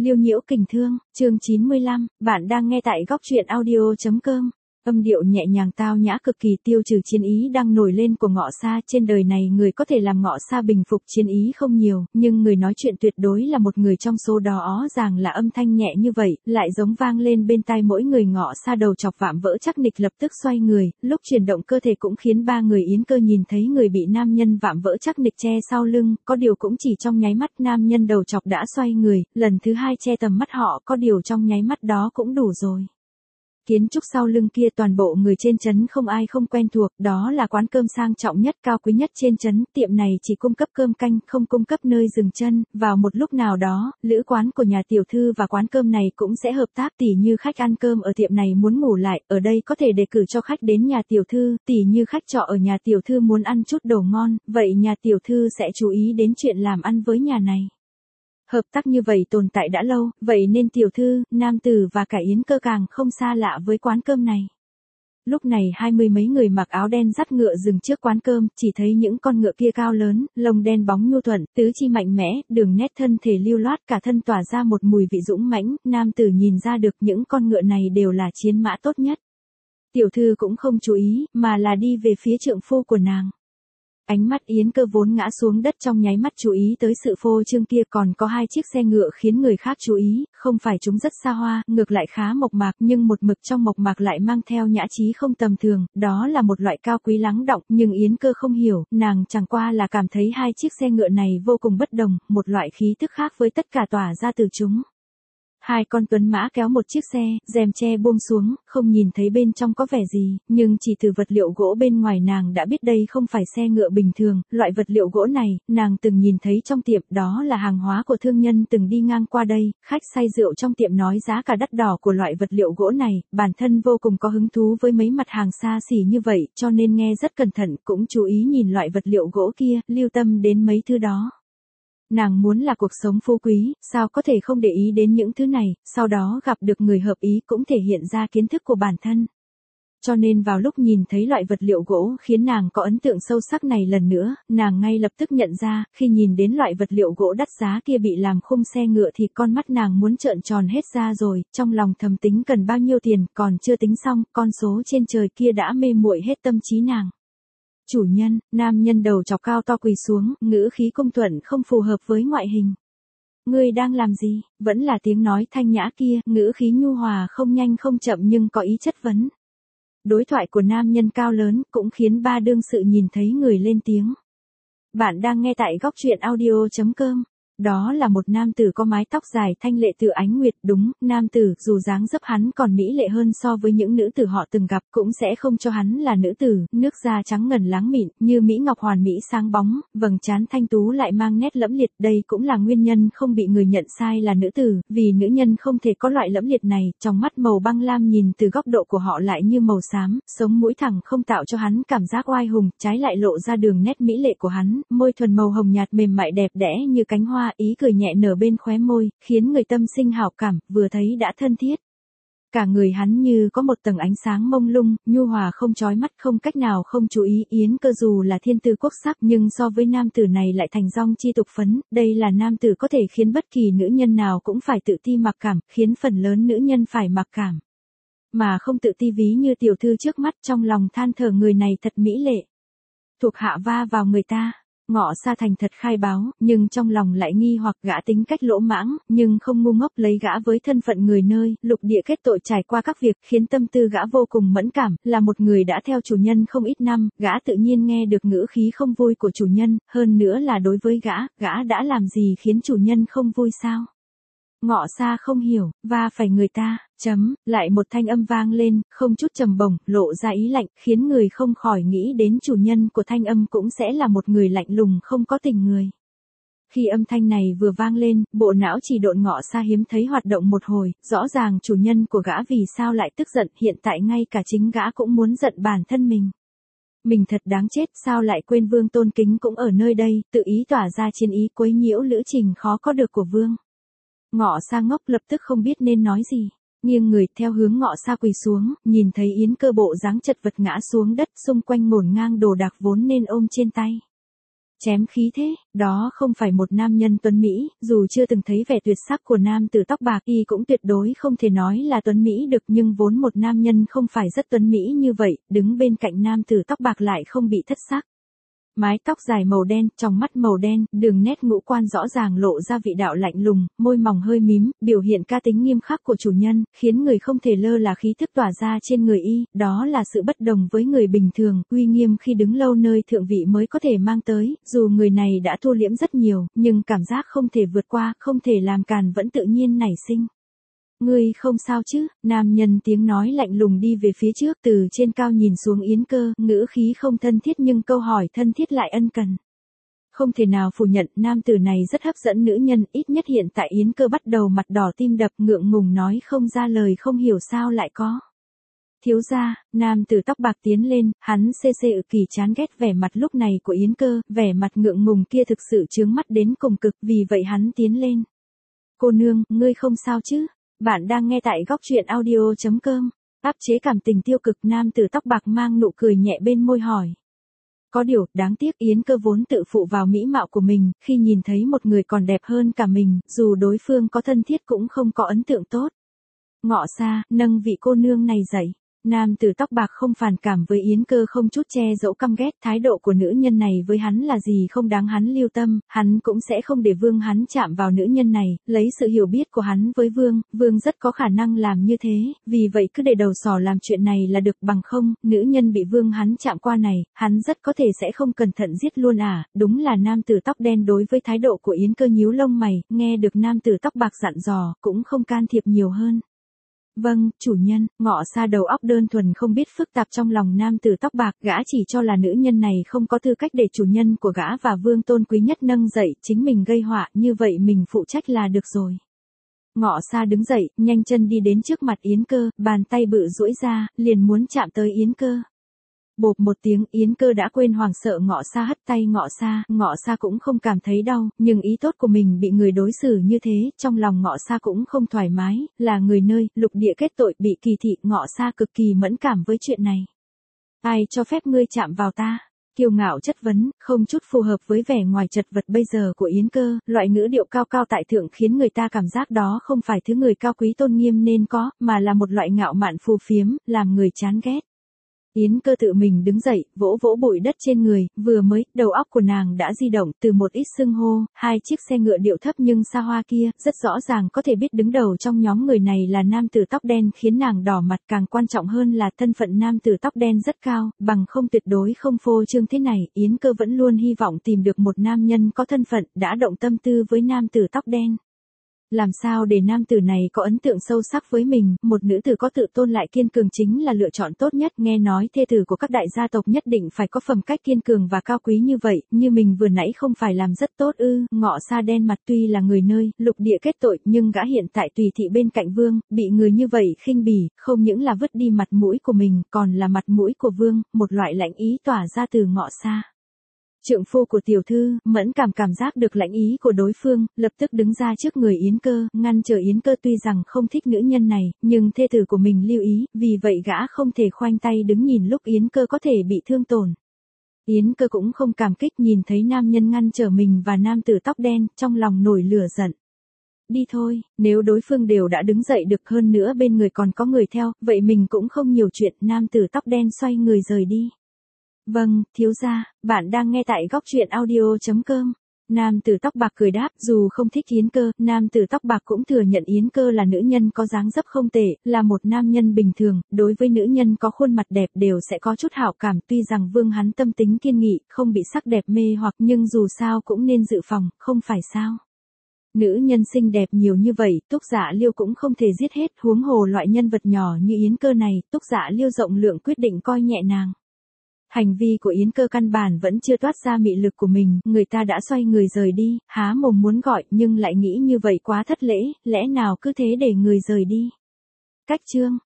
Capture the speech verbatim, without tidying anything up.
Liêu nhiễu kình thương, chương chín mươi lăm, bạn đang nghe tại góc truyện audio.com. Âm điệu nhẹ nhàng tao nhã cực kỳ tiêu trừ chiến ý đang nổi lên của Ngọ Sa. Trên đời này người có thể làm Ngọ Sa bình phục chiến ý không nhiều, nhưng người nói chuyện tuyệt đối là một người trong số đó. Ó ràng là âm thanh nhẹ như vậy, lại giống vang lên bên tai mỗi người. Ngọ Sa đầu chọc vạm vỡ chắc nịch lập tức xoay người, lúc chuyển động cơ thể cũng khiến ba người Yến Cơ nhìn thấy người bị nam nhân vạm vỡ chắc nịch che sau lưng, có điều cũng chỉ trong nháy mắt nam nhân đầu chọc đã xoay người, lần thứ hai che tầm mắt họ, có điều trong nháy mắt đó cũng đủ rồi. Kiến trúc sau lưng kia toàn bộ người trên trấn không ai không quen thuộc, đó là quán cơm sang trọng nhất cao quý nhất trên trấn, tiệm này chỉ cung cấp cơm canh, không cung cấp nơi dừng chân. Vào một lúc nào đó, lữ quán của nhà tiểu thư và quán cơm này cũng sẽ hợp tác, tỉ như khách ăn cơm ở tiệm này muốn ngủ lại, ở đây có thể đề cử cho khách đến nhà tiểu thư, tỉ như khách trọ ở nhà tiểu thư muốn ăn chút đồ ngon, vậy nhà tiểu thư sẽ chú ý đến chuyện làm ăn với nhà này. Hợp tác như vậy tồn tại đã lâu, vậy nên tiểu thư, nam tử và cả Yến Cơ càng không xa lạ với quán cơm này. Lúc này hai mươi mấy người mặc áo đen dắt ngựa dừng trước quán cơm, chỉ thấy những con ngựa kia cao lớn, lông đen bóng nhu thuận, tứ chi mạnh mẽ, đường nét thân thể lưu loát, cả thân tỏa ra một mùi vị dũng mãnh. Nam tử nhìn ra được những con ngựa này đều là chiến mã tốt nhất. Tiểu thư cũng không chú ý, mà là đi về phía trượng phu của nàng. Ánh mắt Yến Cơ vốn ngã xuống đất trong nháy mắt chú ý tới sự phô trương kia. Còn có hai chiếc xe ngựa khiến người khác chú ý, không phải chúng rất xa hoa, ngược lại khá mộc mạc, nhưng một mực trong mộc mạc lại mang theo nhã trí không tầm thường, đó là một loại cao quý lắng đọng. Nhưng Yến Cơ không hiểu, nàng chẳng qua là cảm thấy hai chiếc xe ngựa này vô cùng bất đồng, một loại khí tức khác với tất cả tỏa ra từ chúng. Hai con tuấn mã kéo một chiếc xe, rèm che buông xuống, không nhìn thấy bên trong có vẻ gì, nhưng chỉ từ vật liệu gỗ bên ngoài nàng đã biết đây không phải xe ngựa bình thường. Loại vật liệu gỗ này, nàng từng nhìn thấy trong tiệm, đó là hàng hóa của thương nhân từng đi ngang qua đây. Khách say rượu trong tiệm nói giá cả đắt đỏ của loại vật liệu gỗ này, bản thân vô cùng có hứng thú với mấy mặt hàng xa xỉ như vậy, cho nên nghe rất cẩn thận, cũng chú ý nhìn loại vật liệu gỗ kia, lưu tâm đến mấy thứ đó. Nàng muốn là cuộc sống phú quý, sao có thể không để ý đến những thứ này, sau đó gặp được người hợp ý cũng thể hiện ra kiến thức của bản thân. Cho nên vào lúc nhìn thấy loại vật liệu gỗ khiến nàng có ấn tượng sâu sắc này lần nữa, nàng ngay lập tức nhận ra, khi nhìn đến loại vật liệu gỗ đắt giá kia bị làm khung xe ngựa thì con mắt nàng muốn trợn tròn hết ra rồi, trong lòng thầm tính cần bao nhiêu tiền, còn chưa tính xong, con số trên trời kia đã mê muội hết tâm trí nàng. Chủ nhân, nam nhân đầu chọc cao to quỳ xuống, ngữ khí cung thuận không phù hợp với ngoại hình. Ngươi đang làm gì? Vẫn là tiếng nói thanh nhã kia, ngữ khí nhu hòa không nhanh không chậm nhưng có ý chất vấn. Đối thoại của nam nhân cao lớn cũng khiến ba đương sự nhìn thấy người lên tiếng. Bạn đang nghe tại góc truyện audio.com. Đó là một nam tử có mái tóc dài thanh lệ tựa ánh nguyệt. Đúng, nam tử, dù dáng dấp hắn còn mỹ lệ hơn so với những nữ tử họ từng gặp, cũng sẽ không cho hắn là nữ tử. Nước da trắng ngần láng mịn, như mỹ ngọc hoàn mỹ sáng bóng, vầng trán thanh tú lại mang nét lẫm liệt. Đây cũng là nguyên nhân không bị người nhận sai là nữ tử, vì nữ nhân không thể có loại lẫm liệt này. Trong mắt màu băng lam nhìn từ góc độ của họ lại như màu xám, sống mũi thẳng không tạo cho hắn cảm giác oai hùng, trái lại lộ ra đường nét mỹ lệ của hắn, môi thuần màu hồng nhạt mềm mại đẹp đẽ như cánh hoa. Ý cười nhẹ nở bên khóe môi, khiến người tâm sinh hảo cảm, vừa thấy đã thân thiết. Cả người hắn như có một tầng ánh sáng mông lung, nhu hòa không chói mắt, không cách nào không chú ý. Yến Cơ dù là thiên tư quốc sắc nhưng so với nam tử này lại thành dong chi tục phấn. Đây là nam tử có thể khiến bất kỳ nữ nhân nào cũng phải tự ti mặc cảm, khiến phần lớn nữ nhân phải mặc cảm. Mà không tự ti ví như tiểu thư trước mắt, trong lòng than thở người này thật mỹ lệ. Thuộc hạ va vào người ta. Ngọ Sa thành thật khai báo, nhưng trong lòng lại nghi hoặc. Gã tính cách lỗ mãng, nhưng không ngu ngốc, lấy gã với thân phận người nơi lục địa kết tội trải qua các việc, khiến tâm tư gã vô cùng mẫn cảm, là một người đã theo chủ nhân không ít năm, gã tự nhiên nghe được ngữ khí không vui của chủ nhân, hơn nữa là đối với gã, gã đã làm gì khiến chủ nhân không vui sao? Ngọ Sa không hiểu, va phải người ta, chấm, lại một thanh âm vang lên, không chút trầm bổng, lộ ra ý lạnh, khiến người không khỏi nghĩ đến chủ nhân của thanh âm cũng sẽ là một người lạnh lùng không có tình người. Khi âm thanh này vừa vang lên, bộ não chỉ độn Ngọ Sa hiếm thấy hoạt động một hồi, rõ ràng chủ nhân của gã vì sao lại tức giận, hiện tại ngay cả chính gã cũng muốn giận bản thân mình. Mình thật đáng chết, sao lại quên vương tôn kính cũng ở nơi đây, tự ý tỏa ra chiến ý quấy nhiễu lữ trình khó có được của vương. Ngọ Sa ngốc lập tức không biết nên nói gì, nghiêng người theo hướng Ngọ Sa quỳ xuống, nhìn thấy Yến Cơ bộ dáng chật vật ngã xuống đất, xung quanh ngổn ngang đồ đạc vốn nên ôm trên tay. Chém khí thế, đó không phải một nam nhân tuấn Mỹ, dù chưa từng thấy vẻ tuyệt sắc của nam tử tóc bạc y cũng tuyệt đối không thể nói là tuấn Mỹ được, nhưng vốn một nam nhân không phải rất tuấn Mỹ như vậy, đứng bên cạnh nam tử tóc bạc lại không bị thất sắc. Mái tóc dài màu đen, trong mắt màu đen, đường nét ngũ quan rõ ràng lộ ra vị đạo lạnh lùng, môi mỏng hơi mím, biểu hiện ca tính nghiêm khắc của chủ nhân, khiến người không thể lơ là khí thức tỏa ra trên người y, đó là sự bất đồng với người bình thường, uy nghiêm khi đứng lâu nơi thượng vị mới có thể mang tới, dù người này đã thu liễm rất nhiều, nhưng cảm giác không thể vượt qua, không thể làm càn vẫn tự nhiên nảy sinh. Ngươi không sao chứ, nam nhân tiếng nói lạnh lùng đi về phía trước, từ trên cao nhìn xuống Yến Cơ, ngữ khí không thân thiết nhưng câu hỏi thân thiết lại ân cần. Không thể nào phủ nhận, nam tử này rất hấp dẫn nữ nhân, ít nhất hiện tại Yến Cơ bắt đầu mặt đỏ tim đập, ngượng ngùng nói không ra lời, không hiểu sao lại có. Thiếu gia, nam tử tóc bạc tiến lên, hắn xê xê ự kỳ chán ghét vẻ mặt lúc này của Yến Cơ, vẻ mặt ngượng ngùng kia thực sự chướng mắt đến cùng cực, vì vậy hắn tiến lên. Cô nương, ngươi không sao chứ? Bạn đang nghe tại góc truyện audio chấm com. Áp chế cảm tình tiêu cực, nam tử tóc bạc mang nụ cười nhẹ bên môi hỏi. Có điều, đáng tiếc Yến Cơ vốn tự phụ vào mỹ mạo của mình, khi nhìn thấy một người còn đẹp hơn cả mình, dù đối phương có thân thiết cũng không có ấn tượng tốt. Ngọ Sa, nâng vị cô nương này dậy. Nam tử tóc bạc không phản cảm với Yến Cơ, không chút che giấu căm ghét, thái độ của nữ nhân này với hắn là gì không đáng hắn lưu tâm, hắn cũng sẽ không để Vương hắn chạm vào nữ nhân này, lấy sự hiểu biết của hắn với Vương, Vương rất có khả năng làm như thế, vì vậy cứ để đầu sỏ làm chuyện này là được, bằng không, nữ nhân bị Vương hắn chạm qua này, hắn rất có thể sẽ không cẩn thận giết luôn à, đúng là nam tử tóc đen đối với thái độ của Yến Cơ nhíu lông mày, nghe được nam tử tóc bạc dặn dò, cũng không can thiệp nhiều hơn. Vâng, chủ nhân. Ngọ Sa đầu óc đơn thuần không biết phức tạp trong lòng nam tử tóc bạc, gã chỉ cho là nữ nhân này không có tư cách để chủ nhân của gã và Vương tôn quý nhất nâng dậy, chính mình gây họa, như vậy mình phụ trách là được rồi. Ngọ Sa đứng dậy, nhanh chân đi đến trước mặt Yến Cơ, bàn tay bự duỗi ra, liền muốn chạm tới Yến Cơ. Bộp một tiếng, Yến Cơ đã quên hoảng sợ, Ngọ Sa hất tay Ngọ Sa, Ngọ Sa cũng không cảm thấy đau, nhưng ý tốt của mình bị người đối xử như thế, trong lòng Ngọ Sa cũng không thoải mái, là người nơi, lục địa kết tội, bị kỳ thị, Ngọ Sa cực kỳ mẫn cảm với chuyện này. Ai cho phép ngươi chạm vào ta? Kiêu ngạo chất vấn, không chút phù hợp với vẻ ngoài chật vật bây giờ của Yến Cơ, loại ngữ điệu cao cao tại thượng khiến người ta cảm giác đó không phải thứ người cao quý tôn nghiêm nên có, mà là một loại ngạo mạn phù phiếm, làm người chán ghét. Yến Cơ tự mình đứng dậy, vỗ vỗ bụi đất trên người, vừa mới, đầu óc của nàng đã di động, từ một ít xưng hô, hai chiếc xe ngựa điệu thấp nhưng xa hoa kia, rất rõ ràng có thể biết đứng đầu trong nhóm người này là nam tử tóc đen, khiến nàng đỏ mặt, càng quan trọng hơn là thân phận nam tử tóc đen rất cao, bằng không tuyệt đối không phô trương thế này, Yến Cơ vẫn luôn hy vọng tìm được một nam nhân có thân phận, đã động tâm tư với nam tử tóc đen. Làm sao để nam tử này có ấn tượng sâu sắc với mình, một nữ tử có tự tôn lại kiên cường chính là lựa chọn tốt nhất, nghe nói thê tử của các đại gia tộc nhất định phải có phẩm cách kiên cường và cao quý như vậy, như mình vừa nãy không phải làm rất tốt ư? Ngọ Sa đen mặt, tuy là người nơi, lục địa kết tội, nhưng gã hiện tại tùy thị bên cạnh Vương, bị người như vậy khinh bỉ, không những là vứt đi mặt mũi của mình, còn là mặt mũi của Vương, một loại lãnh ý tỏa ra từ Ngọ Sa. Trượng phu của tiểu thư, mẫn cảm cảm giác được lãnh ý của đối phương, lập tức đứng ra trước người Yến Cơ, ngăn trở Yến Cơ, tuy rằng không thích nữ nhân này, nhưng thê tử của mình lưu ý, vì vậy gã không thể khoanh tay đứng nhìn lúc Yến Cơ có thể bị thương tổn. Yến Cơ cũng không cảm kích nhìn thấy nam nhân ngăn trở mình và nam tử tóc đen, trong lòng nổi lửa giận. Đi thôi, nếu đối phương đều đã đứng dậy được, hơn nữa bên người còn có người theo, vậy mình cũng không nhiều chuyện, nam tử tóc đen xoay người rời đi. Vâng, thiếu gia, bạn đang nghe tại góc truyện audio chấm com. Nam tử tóc bạc cười đáp, dù không thích Yến Cơ, nam tử tóc bạc cũng thừa nhận Yến Cơ là nữ nhân có dáng dấp không tệ, là một nam nhân bình thường, đối với nữ nhân có khuôn mặt đẹp đều sẽ có chút hảo cảm, tuy rằng Vương hắn tâm tính kiên nghị, không bị sắc đẹp mê hoặc, nhưng dù sao cũng nên dự phòng, không phải sao? Nữ nhân xinh đẹp nhiều như vậy, Túc Dạ Liêu cũng không thể giết hết, huống hồ loại nhân vật nhỏ như Yến Cơ này, Túc Dạ Liêu rộng lượng quyết định coi nhẹ nàng. Hành vi của Yến Cơ căn bản vẫn chưa toát ra mị lực của mình, người ta đã xoay người rời đi, há mồm muốn gọi, nhưng lại nghĩ như vậy quá thất lễ, lẽ nào cứ thế để người rời đi. Cách chương